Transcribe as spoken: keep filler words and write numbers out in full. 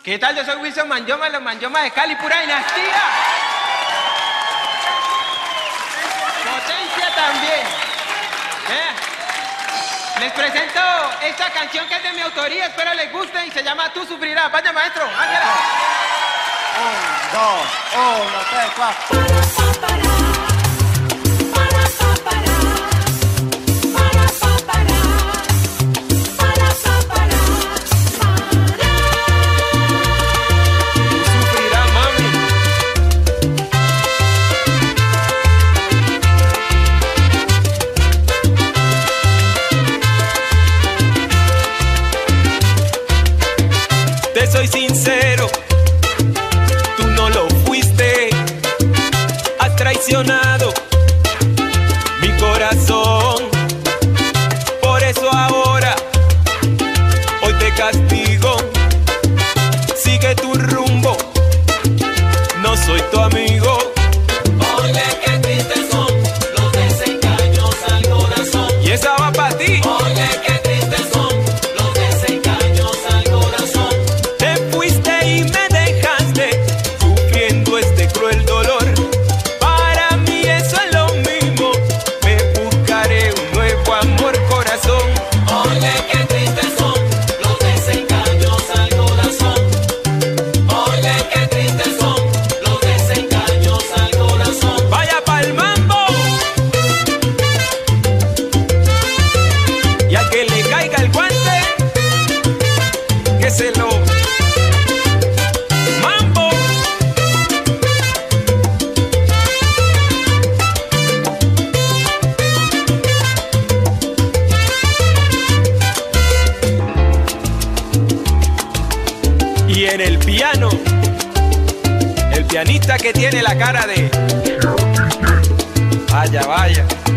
¿Qué tal? Yo soy Wilson Manyoma, los Manyoma de Cali, pura dinastía. Potencia también. ¿Eh? Les presento esta canción que es de mi autoría, espero les guste y se llama Tú Sufrirás. Vaya maestro, ángela. Un, dos, uno, tres, cuatro. Soy sincero, tú no lo fuiste, has traicionado mi corazón, por eso ahora, hoy te castigo, sigue tu rumbo, no soy tu amigo. Oye, qué tristes son los desengaños al corazón. Y esa va para ti. Oye, qué tristes son los desengaños al corazón. Y me dejaste sufriendo este cruel dolor. Para mí eso es lo mismo. Me buscaré un nuevo amor, corazón. Oye, qué tristes son los desengaños al corazón. Oye, qué tristes son los desengaños al corazón. Vaya pa'l mambo. Y a que le caiga el guante, que se lo y en el piano, el pianista que tiene la cara de vaya, vaya.